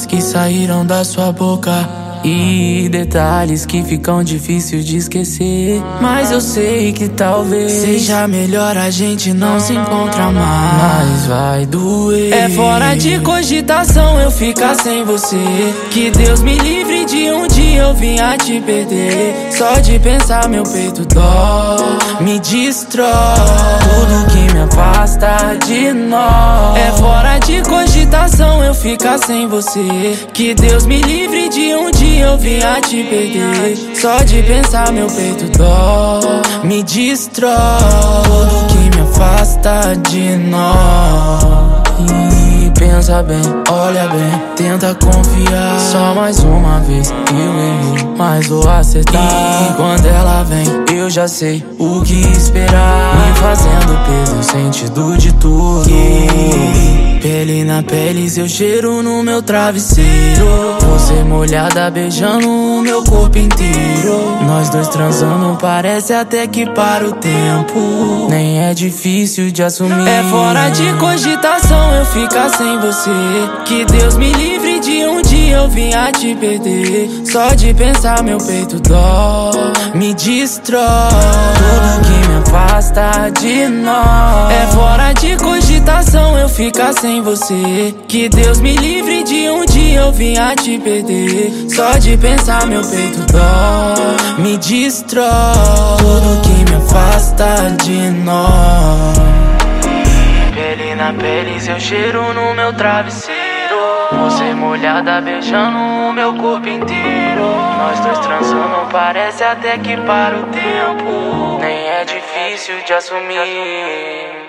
palavras que saíram da sua boca e detalhes que ficam difíceis de esquecer. Mas eu sei que talvez seja melhor a gente não se encontrar mais. Mas vai doer. É fora de cogitação eu ficar sem você. Que Deus me livre de um dia eu vir a te perder. Só de pensar meu peito dói, me destrói. Tudo que me afasta de nós. É fora de cogitação eu ficar sem você. Que Deus me livre de um dia eu vim a te perder. Só de pensar meu peito dói, me destrói. Tudo que me afasta de nós. E pensa bem, olha bem, tenta confiar. Só mais uma vez eu errei, mas vou acertar. E quando ela vem, eu já sei o que esperar. Me fazendo peso, o sentido de tudo. Pele na pele, seu cheiro no meu travesseiro. Você molhada beijando o meu corpo inteiro. Nós dois transando, parece até que para o tempo. Nem é difícil de assumir. É fora de cogitação eu ficar sem você. Que Deus me livre de um dia eu vim a te perder. Só de pensar meu peito dói, me destrói. Tudo que me afasta de nós. É fora de cogitação eu ficar sem você. Que Deus me livre de um dia eu vim a te perder. Só de pensar meu peito dói, me destrói. Tudo que me afasta de nós. Pele na pele, seu cheiro no meu travesseiro. Você molhada beijando o meu corpo inteiro. Nós dois transando, parece até que para o tempo. Nem é difícil de assumir.